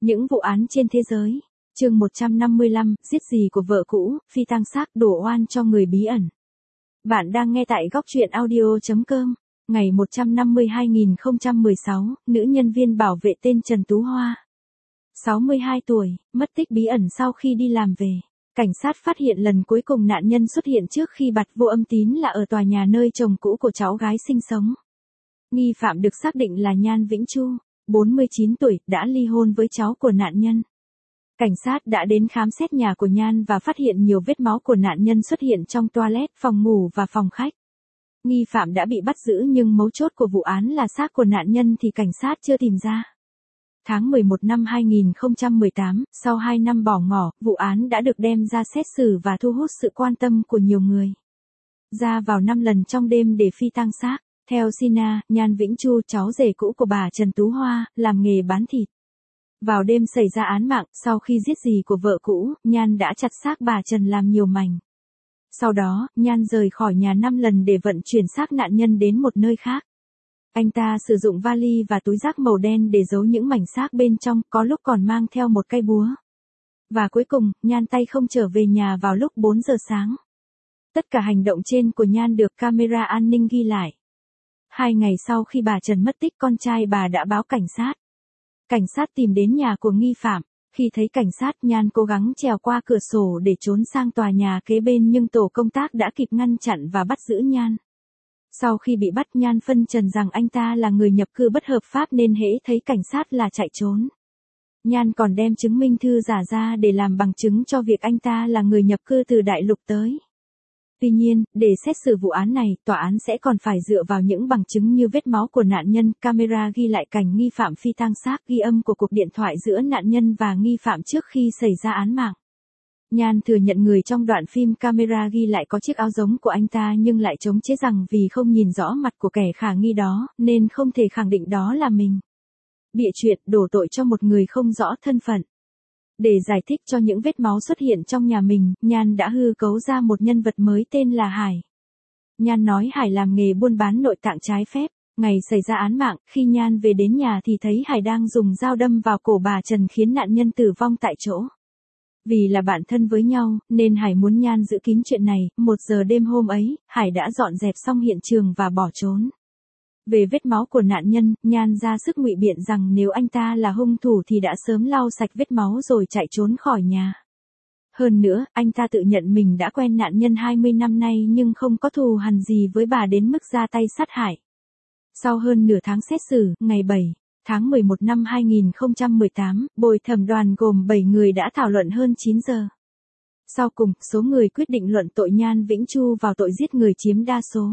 Những vụ án trên thế giới. Chương 155, giết dì của vợ cũ, phi tang xác đổ oan cho người bí ẩn. Bạn đang nghe tại góc truyện audio.com. Ngày 150-2016, nữ nhân viên bảo vệ tên Trần Tú Hoa, 62 tuổi, mất tích bí ẩn sau khi đi làm về. Cảnh sát phát hiện lần cuối cùng nạn nhân xuất hiện trước khi bặt vô âm tín là ở tòa nhà nơi chồng cũ của cháu gái sinh sống. Nghi phạm được xác định là Nhan Vĩnh Chu, 49 tuổi, đã ly hôn với cháu của nạn nhân. Cảnh sát đã đến khám xét nhà của Nhan và phát hiện nhiều vết máu của nạn nhân xuất hiện trong toilet, phòng ngủ và phòng khách. Nghi phạm đã bị bắt giữ nhưng mấu chốt của vụ án là xác của nạn nhân thì cảnh sát chưa tìm ra. Tháng 11 năm 2018, sau 2 năm bỏ ngỏ, vụ án đã được đem ra xét xử và thu hút sự quan tâm của nhiều người. Ra vào 5 lần trong đêm để phi tang xác. Theo Sina, Nhan Vĩnh Chu, cháu rể cũ của bà Trần Tú Hoa, làm nghề bán thịt. Vào đêm xảy ra án mạng, sau khi giết dì của vợ cũ, Nhan đã chặt xác bà Trần làm nhiều mảnh. Sau đó, Nhan rời khỏi nhà 5 lần để vận chuyển xác nạn nhân đến một nơi khác. Anh ta sử dụng vali và túi rác màu đen để giấu những mảnh xác bên trong, có lúc còn mang theo một cây búa. Và cuối cùng, Nhan tay không trở về nhà vào lúc 4 giờ sáng. Tất cả hành động trên của Nhan được camera an ninh ghi lại. 2 ngày sau khi bà Trần mất tích, con trai bà đã báo cảnh sát. Cảnh sát tìm đến nhà của nghi phạm. Khi thấy cảnh sát, Nhan cố gắng trèo qua cửa sổ để trốn sang tòa nhà kế bên nhưng tổ công tác đã kịp ngăn chặn và bắt giữ Nhan. Sau khi bị bắt, Nhan phân trần rằng anh ta là người nhập cư bất hợp pháp nên hễ thấy cảnh sát là chạy trốn. Nhan còn đem chứng minh thư giả ra để làm bằng chứng cho việc anh ta là người nhập cư từ đại lục tới. Tuy nhiên, để xét xử vụ án này, tòa án sẽ còn phải dựa vào những bằng chứng như vết máu của nạn nhân, camera ghi lại cảnh nghi phạm phi tang xác, ghi âm của cuộc điện thoại giữa nạn nhân và nghi phạm trước khi xảy ra án mạng. Nhan thừa nhận người trong đoạn phim camera ghi lại có chiếc áo giống của anh ta nhưng lại chống chế rằng vì không nhìn rõ mặt của kẻ khả nghi đó, nên không thể khẳng định đó là mình. Bịa chuyện, đổ tội cho một người không rõ thân phận. Để giải thích cho những vết máu xuất hiện trong nhà mình, Nhan đã hư cấu ra một nhân vật mới tên là Hải. Nhan nói Hải làm nghề buôn bán nội tạng trái phép. Ngày xảy ra án mạng, khi Nhan về đến nhà thì thấy Hải đang dùng dao đâm vào cổ bà Trần khiến nạn nhân tử vong tại chỗ. Vì là bạn thân với nhau, nên Hải muốn Nhan giữ kín chuyện này. 1 giờ đêm hôm ấy, Hải đã dọn dẹp xong hiện trường và bỏ trốn. Về vết máu của nạn nhân, Nhan ra sức ngụy biện rằng nếu anh ta là hung thủ thì đã sớm lau sạch vết máu rồi chạy trốn khỏi nhà. Hơn nữa, anh ta tự nhận mình đã quen nạn nhân 20 năm nay nhưng không có thù hằn gì với bà đến mức ra tay sát hại. Sau hơn nửa tháng xét xử, ngày 7 tháng 11 năm 2018, bồi thẩm đoàn gồm 7 người đã thảo luận hơn 9 giờ. Sau cùng, số người quyết định luận tội Nhan Vĩnh Chu vào tội giết người chiếm đa số.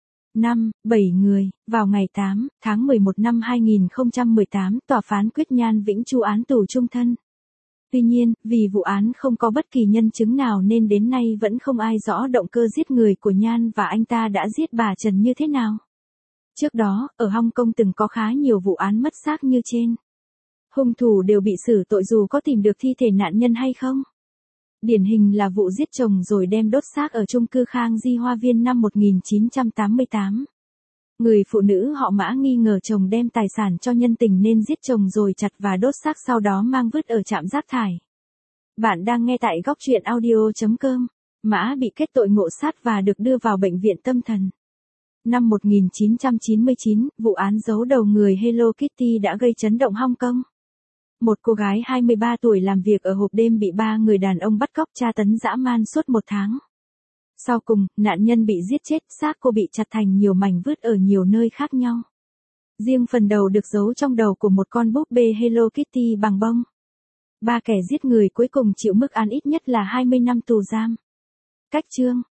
7 người. Vào ngày 8 tháng 11 năm 2018, tòa phán quyết Nhan Vĩnh Chu án tù chung thân. Tuy nhiên, vì vụ án không có bất kỳ nhân chứng nào nên đến nay vẫn không ai rõ động cơ giết người của Nhan và anh ta đã giết bà Trần như thế nào. Trước đó, ở Hong Kong từng có khá nhiều vụ án mất xác như trên. Hung thủ đều bị xử tội dù có tìm được thi thể nạn nhân hay không. Điển hình là vụ giết chồng rồi đem đốt xác ở chung cư Khang Di Hoa Viên năm 1988. Người phụ nữ họ Mã nghi ngờ chồng đem tài sản cho nhân tình nên giết chồng rồi chặt và đốt xác sau đó mang vứt ở trạm rác thải. Bạn đang nghe tại góc truyện audio.com. Mã bị kết tội ngộ sát và được đưa vào bệnh viện tâm thần. Năm 1999, vụ án giấu đầu người Hello Kitty đã gây chấn động Hong Kong. Một cô gái 23 tuổi làm việc ở hộp đêm bị 3 người đàn ông bắt cóc tra tấn dã man suốt 1 tháng. Sau cùng, nạn nhân bị giết chết, xác cô bị chặt thành nhiều mảnh vứt ở nhiều nơi khác nhau. Riêng phần đầu được giấu trong đầu của một con búp bê Hello Kitty bằng bông. 3 kẻ giết người cuối cùng chịu mức án ít nhất là 20 năm tù giam. Cách chương.